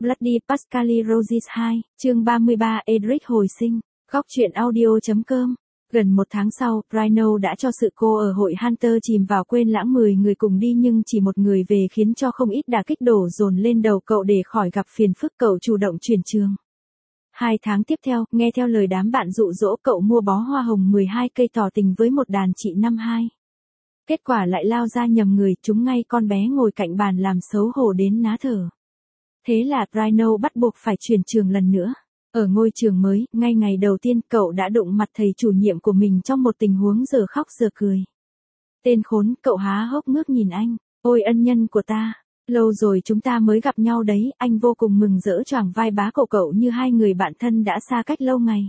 Bloody Pascali Roses 2, chương 33 Edric hồi sinh, góc truyện audio.com. Gần một tháng sau, Rhino đã cho sự cô ở hội Hunter chìm vào quên lãng 10 người cùng đi nhưng chỉ một người về khiến cho không ít đả kích đổ dồn lên đầu cậu để khỏi gặp phiền phức cậu chủ động chuyển trường. 2 tháng tiếp theo, nghe theo lời đám bạn dụ dỗ cậu mua bó hoa hồng 12 cây tỏ tình với một đàn chị năm 2. Kết quả lại lao ra nhầm người, trúng ngay con bé ngồi cạnh bàn làm xấu hổ đến ná thở. Thế là Rhino bắt buộc phải chuyển trường lần nữa. Ở ngôi trường mới, ngay ngày đầu tiên cậu đã đụng mặt thầy chủ nhiệm của mình trong một tình huống giờ khóc giờ cười. Tên khốn, cậu há hốc ngước nhìn anh. Ôi ân nhân của ta, lâu rồi chúng ta mới gặp nhau đấy, anh vô cùng mừng rỡ choàng vai bá cậu như hai người bạn thân đã xa cách lâu ngày.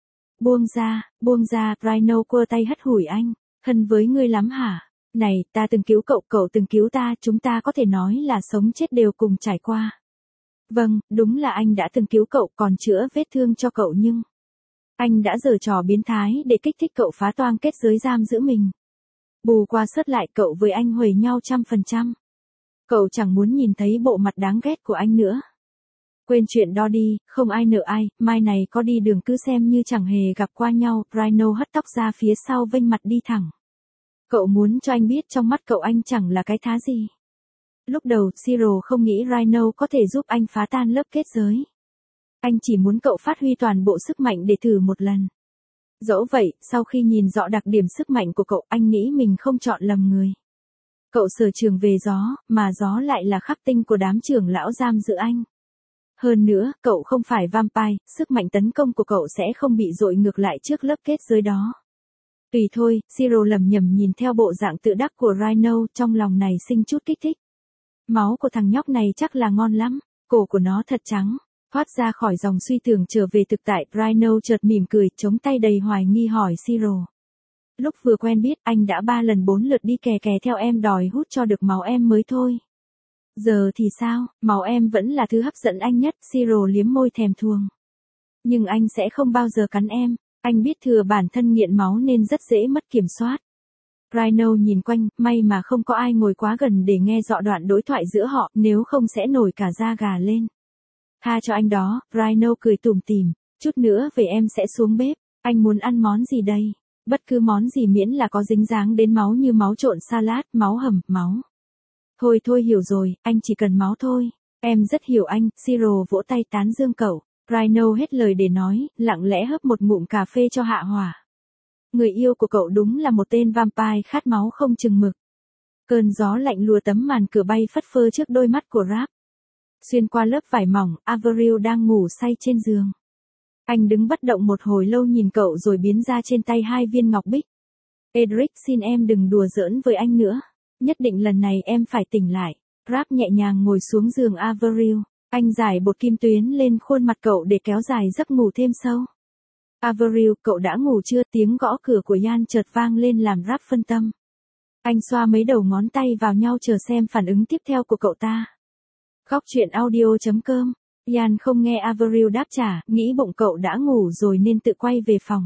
Buông ra, Rhino quơ tay hất hủi anh. Thân với ngươi lắm hả? Này, ta từng cứu cậu từng cứu ta, chúng ta có thể nói là sống chết đều cùng trải qua. Vâng, đúng là anh đã từng cứu cậu còn chữa vết thương cho cậu nhưng anh đã giở trò biến thái để kích thích cậu phá toang kết giới giam giữ mình. Bù qua sớt lại cậu với anh huề nhau 100%. Cậu chẳng muốn nhìn thấy bộ mặt đáng ghét của anh nữa. Quên chuyện đó đi, không ai nợ ai, mai này có đi đường cứ xem như chẳng hề gặp qua nhau. Rhino hất tóc ra phía sau vênh mặt đi thẳng. Cậu muốn cho anh biết trong mắt cậu anh chẳng là cái thá gì. Lúc đầu, Siro không nghĩ Rhino có thể giúp anh phá tan lớp kết giới. Anh chỉ muốn cậu phát huy toàn bộ sức mạnh để thử một lần. Dẫu vậy, sau khi nhìn rõ đặc điểm sức mạnh của cậu, anh nghĩ mình không chọn lầm người. Cậu sở trường về gió, mà gió lại là khắc tinh của đám trưởng lão giam giữ anh. Hơn nữa, cậu không phải vampire, sức mạnh tấn công của cậu sẽ không bị dội ngược lại trước lớp kết giới đó. Tùy thôi, Siro lầm nhầm nhìn theo bộ dạng tự đắc của Rhino, trong lòng này sinh chút kích thích. Máu của thằng nhóc này chắc là ngon lắm, cổ của nó thật trắng. Thoát ra khỏi dòng suy tưởng trở về thực tại, Rhino chợt mỉm cười, chống tay đầy hoài nghi hỏi Siro. Lúc vừa quen biết, anh đã 3 lần 4 lượt đi kè theo em đòi hút cho được máu em mới thôi. Giờ thì sao, máu em vẫn là thứ hấp dẫn anh nhất, Siro liếm môi thèm thuồng. Nhưng anh sẽ không bao giờ cắn em, anh biết thừa bản thân nghiện máu nên rất dễ mất kiểm soát. Rhino nhìn quanh, may mà không có ai ngồi quá gần để nghe rõ đoạn đối thoại giữa họ, nếu không sẽ nổi cả da gà lên. Tha cho anh đó, Rhino cười tủm tỉm, chút nữa về em sẽ xuống bếp, anh muốn ăn món gì đây? Bất cứ món gì miễn là có dính dáng đến máu như máu trộn salad, máu hầm, máu. Thôi hiểu rồi, anh chỉ cần máu thôi. Em rất hiểu anh, Siro vỗ tay tán dương cậu. Rhino hết lời để nói, lặng lẽ hớp một ngụm cà phê cho hạ hỏa. Người yêu của cậu đúng là một tên vampire khát máu không chừng mực. Cơn gió lạnh lùa tấm màn cửa bay phất phơ trước đôi mắt của Rap. Xuyên qua lớp vải mỏng, Avril đang ngủ say trên giường. Anh đứng bất động một hồi lâu nhìn cậu rồi biến ra trên tay 2 viên ngọc bích. Edric, xin em đừng đùa giỡn với anh nữa. Nhất định lần này em phải tỉnh lại. Rap nhẹ nhàng ngồi xuống giường Avril. Anh giải bột kim tuyến lên khuôn mặt cậu để kéo dài giấc ngủ thêm sâu. Avril, cậu đã ngủ chưa? Tiếng gõ cửa của Yan chợt vang lên làm Rap phân tâm. Anh xoa mấy đầu ngón tay vào nhau chờ xem phản ứng tiếp theo của cậu ta. Góc truyện audio.com. Yan không nghe Avril đáp trả, nghĩ bụng cậu đã ngủ rồi nên tự quay về phòng.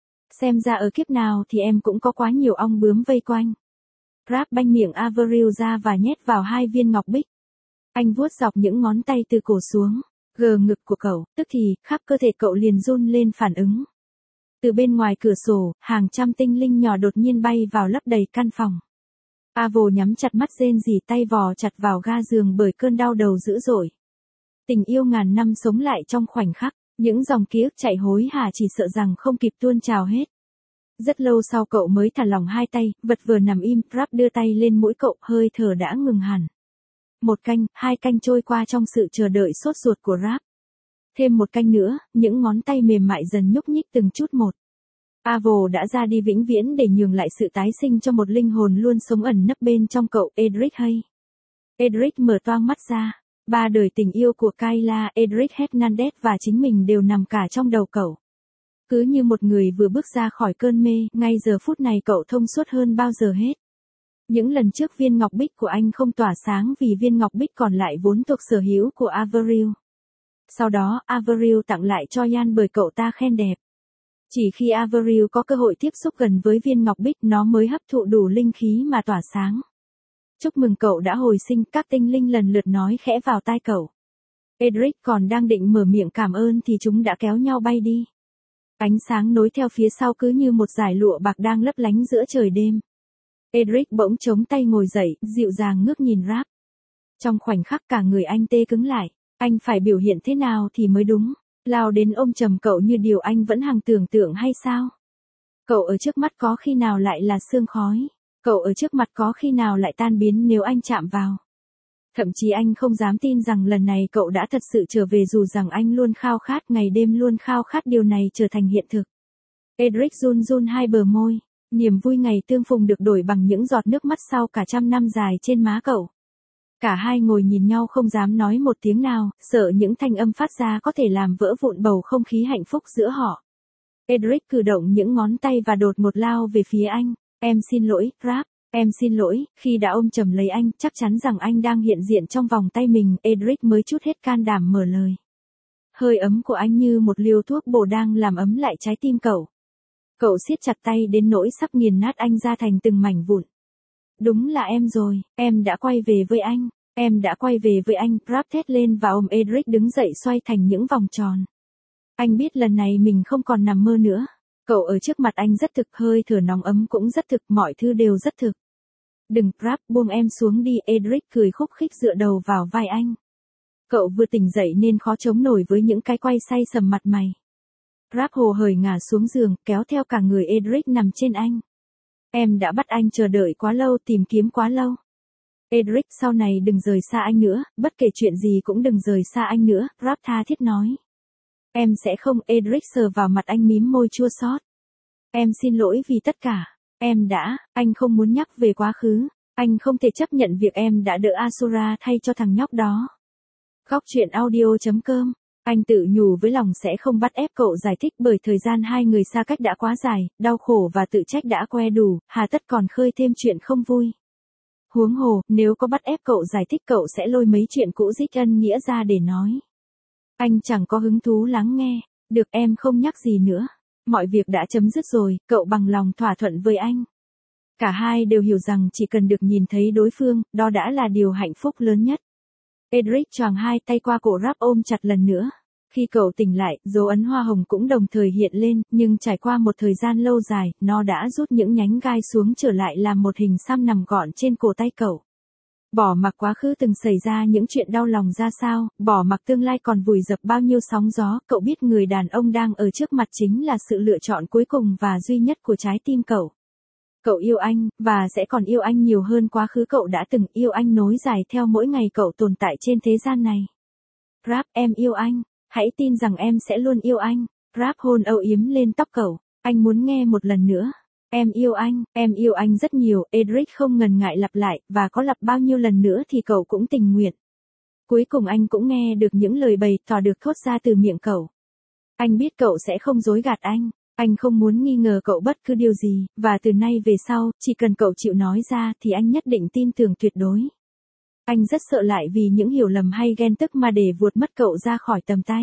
Xem ra ở kiếp nào thì em cũng có quá nhiều ong bướm vây quanh. Rap banh miệng Avril ra và nhét vào 2 viên ngọc bích. Anh vuốt dọc những ngón tay từ cổ xuống, gờ ngực của cậu, tức thì, khắp cơ thể cậu liền run lên phản ứng. Từ bên ngoài cửa sổ, hàng trăm tinh linh nhỏ đột nhiên bay vào lấp đầy căn phòng. Avo nhắm chặt mắt rên rỉ, tay vò chặt vào ga giường bởi cơn đau đầu dữ dội. Tình yêu ngàn năm sống lại trong khoảnh khắc, những dòng ký ức chạy hối hả chỉ sợ rằng không kịp tuôn trào hết. Rất lâu sau cậu mới thả lỏng 2 tay, vật vừa nằm im, Rap đưa tay lên mũi cậu, hơi thở đã ngừng hẳn. 1 canh, 2 canh trôi qua trong sự chờ đợi sốt ruột của Rap. Thêm 1 canh nữa, những ngón tay mềm mại dần nhúc nhích từng chút một. Avo đã ra đi vĩnh viễn để nhường lại sự tái sinh cho một linh hồn luôn sống ẩn nấp bên trong cậu, Edric hay. Edric mở toang mắt ra. 3 đời tình yêu của Kayla, Edric Hernandez và chính mình đều nằm cả trong đầu cậu. Cứ như một người vừa bước ra khỏi cơn mê, ngay giờ phút này cậu thông suốt hơn bao giờ hết. Những lần trước viên ngọc bích của anh không tỏa sáng vì viên ngọc bích còn lại vốn thuộc sở hữu của Avril. Sau đó, Avril tặng lại cho Yan bởi cậu ta khen đẹp. Chỉ khi Avril có cơ hội tiếp xúc gần với viên ngọc bích nó mới hấp thụ đủ linh khí mà tỏa sáng. Chúc mừng cậu đã hồi sinh, các tinh linh lần lượt nói khẽ vào tai cậu. Edric còn đang định mở miệng cảm ơn thì chúng đã kéo nhau bay đi. Ánh sáng nối theo phía sau cứ như một dải lụa bạc đang lấp lánh giữa trời đêm. Edric bỗng chống tay ngồi dậy, dịu dàng ngước nhìn Rap. Trong khoảnh khắc cả người anh tê cứng lại, anh phải biểu hiện thế nào thì mới đúng, lao đến ôm chầm cậu như điều anh vẫn hằng tưởng tượng hay sao? Cậu ở trước mắt có khi nào lại là sương khói, cậu ở trước mặt có khi nào lại tan biến nếu anh chạm vào. Thậm chí anh không dám tin rằng lần này cậu đã thật sự trở về dù rằng anh luôn khao khát ngày đêm luôn khao khát điều này trở thành hiện thực. Edric run run hai bờ môi, niềm vui ngày tương phùng được đổi bằng những giọt nước mắt sau cả trăm năm dài trên má cậu. Cả hai ngồi nhìn nhau không dám nói một tiếng nào, sợ những thanh âm phát ra có thể làm vỡ vụn bầu không khí hạnh phúc giữa họ. Edric cử động những ngón tay và đột một lao về phía anh. Em xin lỗi, Rap. Em xin lỗi. Khi đã ôm chầm lấy anh, chắc chắn rằng anh đang hiện diện trong vòng tay mình, Edric mới trút hết can đảm mở lời. Hơi ấm của anh như một liều thuốc bổ đang làm ấm lại trái tim cậu. Cậu siết chặt tay đến nỗi sắp nghiền nát anh ra thành từng mảnh vụn. Đúng là em rồi, em đã quay về với anh. Em đã quay về với anh, Rap thét lên và ôm Edric đứng dậy xoay thành những vòng tròn. Anh biết lần này mình không còn nằm mơ nữa. Cậu ở trước mặt anh rất thực, hơi thở nóng ấm cũng rất thực, mọi thứ đều rất thực. Đừng, Rap, buông em xuống đi, Edric cười khúc khích dựa đầu vào vai anh. Cậu vừa tỉnh dậy nên khó chống nổi với những cái quay say sầm mặt mày. Rap hồ hởi ngả xuống giường, kéo theo cả người Edric nằm trên anh. Em đã bắt anh chờ đợi quá lâu, tìm kiếm quá lâu. Edric, sau này đừng rời xa anh nữa, bất kể chuyện gì cũng đừng rời xa anh nữa, Rap tha thiết nói. Em sẽ không, Edric sờ vào mặt anh mím môi chua xót. Em xin lỗi vì tất cả. Anh không muốn nhắc về quá khứ. Anh không thể chấp nhận việc em đã đỡ Asura thay cho thằng nhóc đó. Góc truyện audio.com. Anh tự nhủ với lòng sẽ không bắt ép cậu giải thích bởi thời gian hai người xa cách đã quá dài, đau khổ và tự trách đã que đủ, hà tất còn khơi thêm chuyện không vui. Huống hồ, nếu có bắt ép cậu giải thích cậu sẽ lôi mấy chuyện cũ dích ân nghĩa ra để nói. Anh chẳng có hứng thú lắng nghe, được em không nhắc gì nữa. Mọi việc đã chấm dứt rồi, cậu bằng lòng thỏa thuận với anh. Cả hai đều hiểu rằng chỉ cần được nhìn thấy đối phương, đó đã là điều hạnh phúc lớn nhất. Edric choàng hai tay qua cổ Rap ôm chặt lần nữa. Khi cậu tỉnh lại, dấu ấn hoa hồng cũng đồng thời hiện lên, nhưng trải qua một thời gian lâu dài, nó đã rút những nhánh gai xuống trở lại làm một hình xăm nằm gọn trên cổ tay cậu. Bỏ mặc quá khứ từng xảy ra những chuyện đau lòng ra sao, bỏ mặc tương lai còn vùi dập bao nhiêu sóng gió, cậu biết người đàn ông đang ở trước mặt chính là sự lựa chọn cuối cùng và duy nhất của trái tim cậu. Cậu yêu anh, và sẽ còn yêu anh nhiều hơn quá khứ cậu đã từng yêu anh nối dài theo mỗi ngày cậu tồn tại trên thế gian này. Rap, em yêu anh, hãy tin rằng em sẽ luôn yêu anh. Rap hôn âu yếm lên tóc cậu, anh muốn nghe một lần nữa. Em yêu anh rất nhiều, Edric không ngần ngại lặp lại, và có lặp bao nhiêu lần nữa thì cậu cũng tình nguyện. Cuối cùng anh cũng nghe được những lời bày tỏ được thốt ra từ miệng cậu. Anh biết cậu sẽ không dối gạt anh không muốn nghi ngờ cậu bất cứ điều gì, và từ nay về sau, chỉ cần cậu chịu nói ra thì anh nhất định tin tưởng tuyệt đối. Anh rất sợ lại vì những hiểu lầm hay ghen tức mà để vuột mất cậu ra khỏi tầm tay.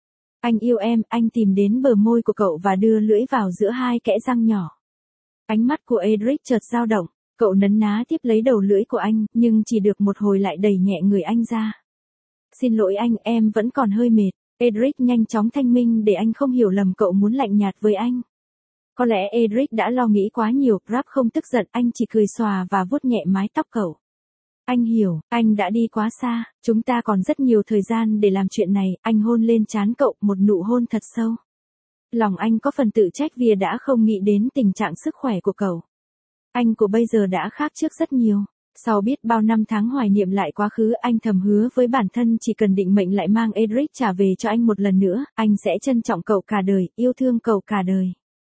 Anh yêu em, anh tìm đến bờ môi của cậu và đưa lưỡi vào giữa hai kẽ răng nhỏ. Ánh mắt của Edric chợt dao động, cậu nấn ná tiếp lấy đầu lưỡi của anh, nhưng chỉ được một hồi lại đẩy nhẹ người anh ra. Xin lỗi anh, em vẫn còn hơi mệt. Edric nhanh chóng thanh minh để anh không hiểu lầm cậu muốn lạnh nhạt với anh. Có lẽ Edric đã lo nghĩ quá nhiều, Rap không tức giận, anh chỉ cười xòa và vuốt nhẹ mái tóc cậu. Anh hiểu, anh đã đi quá xa, chúng ta còn rất nhiều thời gian để làm chuyện này, anh hôn lên trán cậu, một nụ hôn thật sâu. Lòng anh có phần tự trách vì đã không nghĩ đến tình trạng sức khỏe của cậu. Anh của bây giờ đã khác trước rất nhiều. Sau biết bao năm tháng hoài niệm lại quá khứ, anh thầm hứa với bản thân chỉ cần định mệnh lại mang Edric trả về cho anh một lần nữa, anh sẽ trân trọng cậu cả đời, yêu thương cậu cả đời.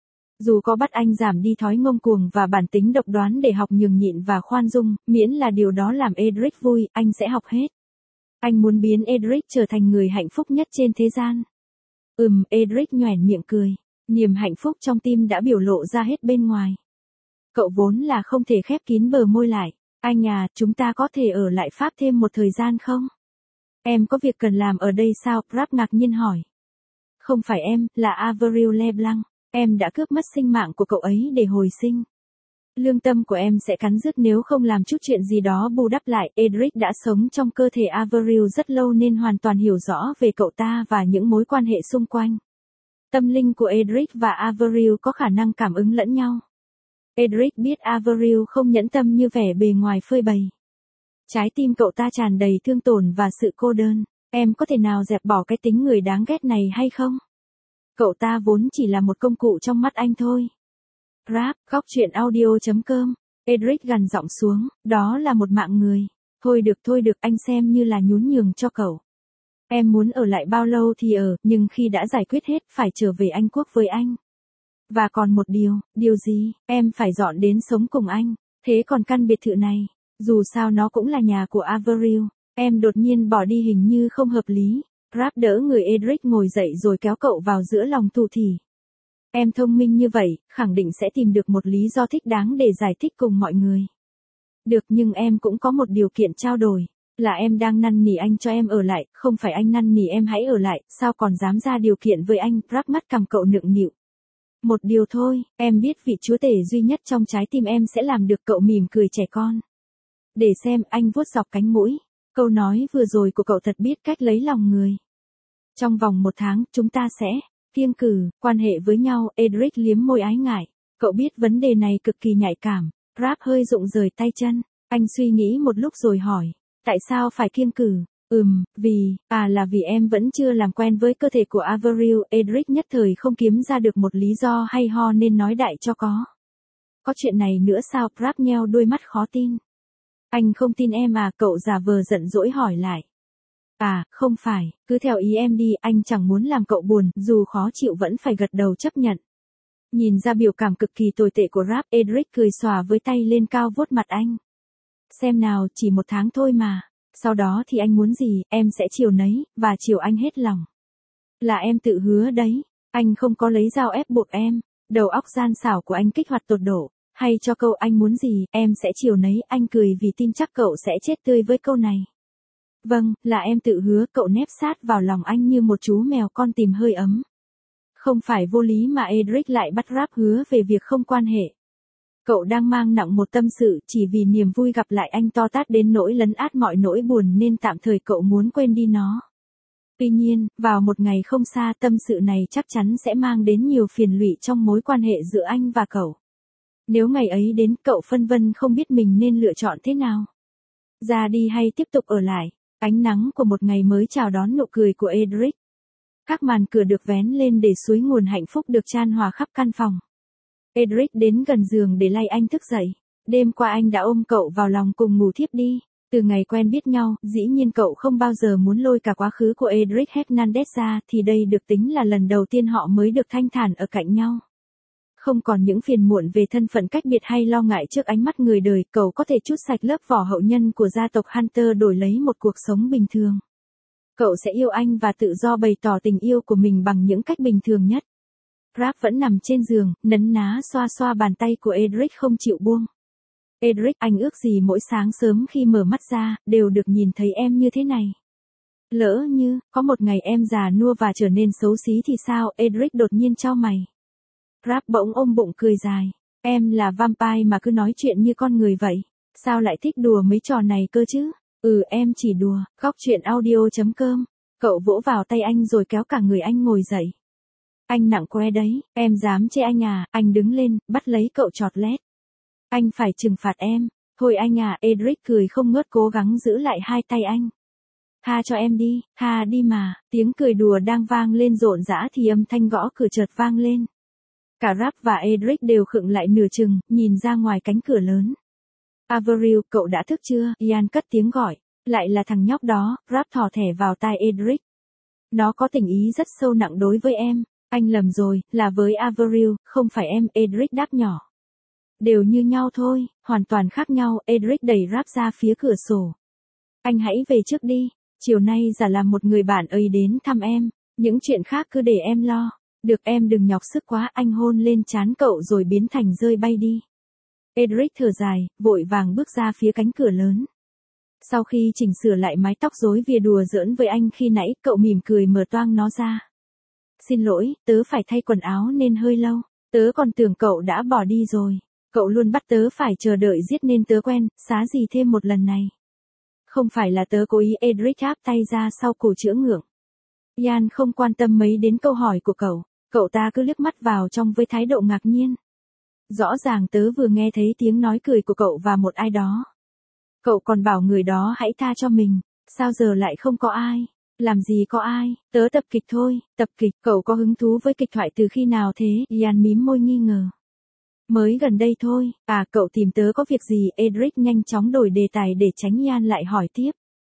Dù có bắt anh giảm đi thói ngông cuồng và bản tính độc đoán để học nhường nhịn và khoan dung, miễn là điều đó làm Edric vui, anh sẽ học hết. Anh muốn biến Edric trở thành người hạnh phúc nhất trên thế gian. Edric nhoẻn miệng cười. Niềm hạnh phúc trong tim đã biểu lộ ra hết bên ngoài. Cậu vốn là không thể khép kín bờ môi lại. Anh à, chúng ta có thể ở lại Pháp thêm một thời gian không? Em có việc cần làm ở đây sao? Rap ngạc nhiên hỏi. Không phải em, là Avril Leblanc. Em đã cướp mất sinh mạng của cậu ấy để hồi sinh. Lương tâm của em sẽ cắn rứt nếu không làm chút chuyện gì đó bù đắp lại. Edric đã sống trong cơ thể Avril rất lâu nên hoàn toàn hiểu rõ về cậu ta và những mối quan hệ xung quanh. Tâm linh của Edric và Avril có khả năng cảm ứng lẫn nhau. Edric biết Avril không nhẫn tâm như vẻ bề ngoài phơi bày. Trái tim cậu ta tràn đầy thương tổn và sự cô đơn. Em có thể nào dẹp bỏ cái tính người đáng ghét này hay không? Cậu ta vốn chỉ là một công cụ trong mắt anh thôi. Rap, góc chuyện audio.com. Edric gằn giọng xuống, đó là một mạng người. Thôi được, anh xem như là nhún nhường cho cậu. Em muốn ở lại bao lâu thì ở, nhưng khi đã giải quyết hết phải trở về Anh Quốc với anh. Và còn một điều gì, em phải dọn đến sống cùng anh. Thế còn căn biệt thự này, dù sao nó cũng là nhà của Avril. Em đột nhiên bỏ đi hình như không hợp lý. Rap đỡ người Edric ngồi dậy rồi kéo cậu vào giữa lòng thủ thỉ. Em thông minh như vậy, khẳng định sẽ tìm được một lý do thích đáng để giải thích cùng mọi người. Được, nhưng em cũng có một điều kiện trao đổi. Là em đang năn nỉ anh cho em ở lại, không phải anh năn nỉ em hãy ở lại, sao còn dám ra điều kiện với anh. Rap mắt cằm cậu nựng nịu. Một điều thôi, em biết vị chúa tể duy nhất trong trái tim em sẽ làm được. Cậu mỉm cười trẻ con. Để xem, anh vuốt dọc cánh mũi. Câu nói vừa rồi của cậu thật biết cách lấy lòng người. Trong vòng 1 tháng, chúng ta sẽ kiêng cử quan hệ với nhau. Edric liếm môi ái ngại. Cậu biết vấn đề này cực kỳ nhạy cảm. Rap hơi rụng rời tay chân. Anh suy nghĩ một lúc rồi hỏi. Tại sao phải kiêng cử? Là vì em vẫn chưa làm quen với cơ thể của Avril. Edric nhất thời không kiếm ra được một lý do hay ho nên nói đại cho có. Có chuyện này nữa sao? Rap nheo đôi mắt khó tin. Anh không tin em à? Cậu giả vờ giận dỗi hỏi lại. Không phải, cứ theo ý em đi, anh chẳng muốn làm cậu buồn, dù khó chịu vẫn phải gật đầu chấp nhận. Nhìn ra biểu cảm cực kỳ tồi tệ của Rap, Edric cười xòa với tay lên cao vuốt mặt anh. Xem nào, chỉ 1 tháng thôi mà. Sau đó thì anh muốn gì, em sẽ chiều nấy, và chiều anh hết lòng. Là em tự hứa đấy, anh không có lấy dao ép buộc em. Đầu óc gian xảo của anh kích hoạt tột độ. Hay cho câu anh muốn gì, em sẽ chiều nấy. Anh cười vì tin chắc cậu sẽ chết tươi với câu này. Vâng, là em tự hứa. Cậu nép sát vào lòng anh như một chú mèo con tìm hơi ấm. Không phải vô lý mà Edric lại bắt Rap hứa về việc không quan hệ. Cậu đang mang nặng một tâm sự, chỉ vì niềm vui gặp lại anh to tát đến nỗi lấn át mọi nỗi buồn nên tạm thời cậu muốn quên đi nó. Tuy nhiên, vào một ngày không xa, tâm sự này chắc chắn sẽ mang đến nhiều phiền lụy trong mối quan hệ giữa anh và cậu. Nếu ngày ấy đến, cậu phân vân không biết mình nên lựa chọn thế nào. Ra đi hay tiếp tục ở lại. Ánh nắng của một ngày mới chào đón nụ cười của Edric. Các màn cửa được vén lên để suối nguồn hạnh phúc được chan hòa khắp căn phòng. Edric đến gần giường để lay anh thức dậy. Đêm qua anh đã ôm cậu vào lòng cùng ngủ thiếp đi. Từ ngày quen biết nhau, dĩ nhiên cậu không bao giờ muốn lôi cả quá khứ của Edric Hernandez ra, thì đây được tính là lần đầu tiên họ mới được thanh thản ở cạnh nhau. Không còn những phiền muộn về thân phận cách biệt hay lo ngại trước ánh mắt người đời, cậu có thể trút sạch lớp vỏ hậu nhân của gia tộc Hunter đổi lấy một cuộc sống bình thường. Cậu sẽ yêu anh và tự do bày tỏ tình yêu của mình bằng những cách bình thường nhất. Rap vẫn nằm trên giường, nấn ná xoa xoa bàn tay của Edric không chịu buông. Edric, anh ước gì mỗi sáng sớm khi mở mắt ra, đều được nhìn thấy em như thế này. Lỡ như, có một ngày em già nua và trở nên xấu xí thì sao? Edric đột nhiên chau mày. Rap bỗng ôm bụng cười dài. Em là vampire mà cứ nói chuyện như con người vậy. Sao lại thích đùa mấy trò này cơ chứ? Em chỉ đùa. Góc chuyện audio.com. Cậu vỗ vào tay anh rồi kéo cả người anh ngồi dậy. Anh nặng que đấy, em dám chê anh à? Anh đứng lên, bắt lấy cậu chọt lét. Anh phải trừng phạt em. Thôi anh à, Edric cười không ngớt cố gắng giữ lại hai tay anh. Tha cho em đi, tha đi mà. Tiếng cười đùa đang vang lên rộn rã thì âm thanh gõ cửa chợt vang lên. Cả Rap và Edric đều khựng lại nửa chừng, nhìn ra ngoài cánh cửa lớn. Avril, cậu đã thức chưa? Ian cất tiếng gọi. Lại là thằng nhóc đó. Rap thò thẻ vào tai Edric. Nó có tình ý rất sâu nặng đối với em. Anh lầm rồi, là với Avril, không phải em. Edric đáp nhỏ. Đều như nhau thôi, hoàn toàn khác nhau. Edric đẩy Rap ra phía cửa sổ. Anh hãy về trước đi. Chiều nay giả làm một người bạn ấy đến thăm em. Những chuyện khác cứ để em lo. Được, em đừng nhọc sức quá. Anh hôn lên trán cậu rồi biến thành rơi bay đi. Edric thở dài, vội vàng bước ra phía cánh cửa lớn. Sau khi chỉnh sửa lại mái tóc rối vì đùa giỡn với anh khi nãy, cậu mỉm cười mở toang nó ra. Xin lỗi, tớ phải thay quần áo nên hơi lâu. Tớ còn tưởng cậu đã bỏ đi rồi. Cậu luôn bắt tớ phải chờ đợi giết nên tớ quen, xá gì thêm một lần này. Không phải là tớ cố ý. Edric áp tay ra sau cổ chữa ngượng. Ian không quan tâm mấy đến câu hỏi của cậu. Cậu ta cứ liếc mắt vào trong với thái độ ngạc nhiên. Rõ ràng tớ vừa nghe thấy tiếng nói cười của cậu và một ai đó. Cậu còn bảo người đó hãy tha cho mình. Sao giờ lại không có ai? Làm gì có ai, tớ tập kịch thôi. Tập kịch, cậu có hứng thú với kịch thoại từ khi nào thế? Ian mím môi nghi ngờ. Mới gần đây thôi. À, cậu tìm tớ có việc gì? Edric nhanh chóng đổi đề tài để tránh Ian lại hỏi tiếp.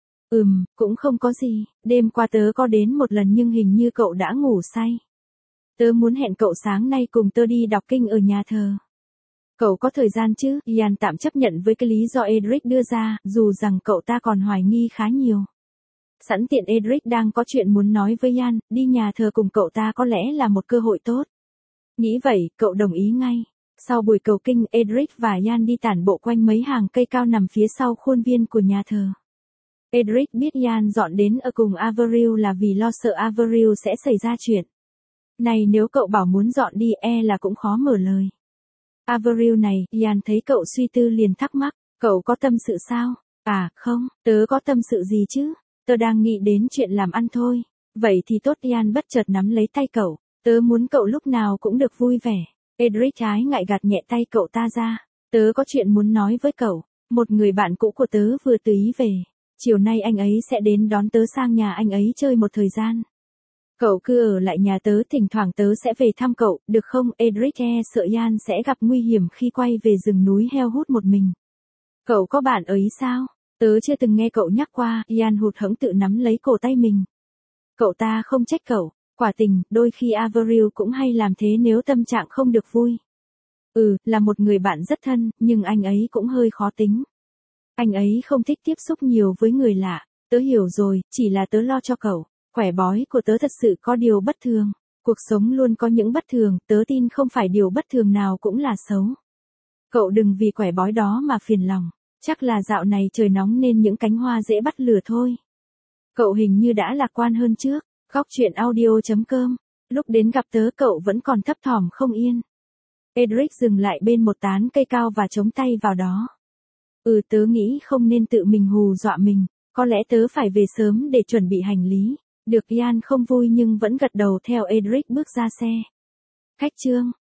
Cũng không có gì. Đêm qua tớ có đến một lần nhưng hình như cậu đã ngủ say. Tớ muốn hẹn cậu sáng nay cùng tớ đi đọc kinh ở nhà thờ. Cậu có thời gian chứ? Ian tạm chấp nhận với cái lý do Edric đưa ra, dù rằng cậu ta còn hoài nghi khá nhiều. Sẵn tiện Edric đang có chuyện muốn nói với Ian, đi nhà thờ cùng cậu ta có lẽ là một cơ hội tốt. Nghĩ vậy, cậu đồng ý ngay. Sau buổi cầu kinh, Edric và Ian đi tản bộ quanh mấy hàng cây cao nằm phía sau khuôn viên của nhà thờ. Edric biết Ian dọn đến ở cùng Avril là vì lo sợ Avril sẽ xảy ra chuyện. Này nếu cậu bảo muốn dọn đi là cũng khó mở lời. Avril này, Ian thấy cậu suy tư liền thắc mắc, cậu có tâm sự sao? À, không, tớ có tâm sự gì chứ? Tớ đang nghĩ đến chuyện làm ăn thôi. Vậy thì tốt. Ian bất chợt nắm lấy tay cậu. Tớ muốn cậu lúc nào cũng được vui vẻ. Edric trái ngại gạt nhẹ tay cậu ta ra. Tớ có chuyện muốn nói với cậu. Một người bạn cũ của tớ vừa từ Ý về. Chiều nay anh ấy sẽ đến đón tớ sang nhà anh ấy chơi một thời gian. Cậu cứ ở lại nhà tớ, thỉnh thoảng tớ sẽ về thăm cậu, được không? Edric sợ Ian sẽ gặp nguy hiểm khi quay về rừng núi heo hút một mình. Cậu có bạn ở Ý sao? Tớ chưa từng nghe cậu nhắc qua. Ian hụt hẫng tự nắm lấy cổ tay mình. Cậu ta không trách cậu. Quả tình, đôi khi Avril cũng hay làm thế nếu tâm trạng không được vui. Là một người bạn rất thân, nhưng anh ấy cũng hơi khó tính. Anh ấy không thích tiếp xúc nhiều với người lạ. Tớ hiểu rồi, chỉ là tớ lo cho cậu. Quẻ bói của tớ thật sự có điều bất thường. Cuộc sống luôn có những bất thường, tớ tin không phải điều bất thường nào cũng là xấu. Cậu đừng vì quẻ bói đó mà phiền lòng. Chắc là dạo này trời nóng nên những cánh hoa dễ bắt lửa thôi. Cậu hình như đã lạc quan hơn trước. Góc chuyện audio.com. Lúc đến gặp tớ cậu vẫn còn thấp thỏm không yên. Edric dừng lại bên một tán cây cao và chống tay vào đó. Tớ nghĩ không nên tự mình hù dọa mình. Có lẽ tớ phải về sớm để chuẩn bị hành lý. Được. Ian không vui nhưng vẫn gật đầu theo Edric bước ra xe. Khách trương.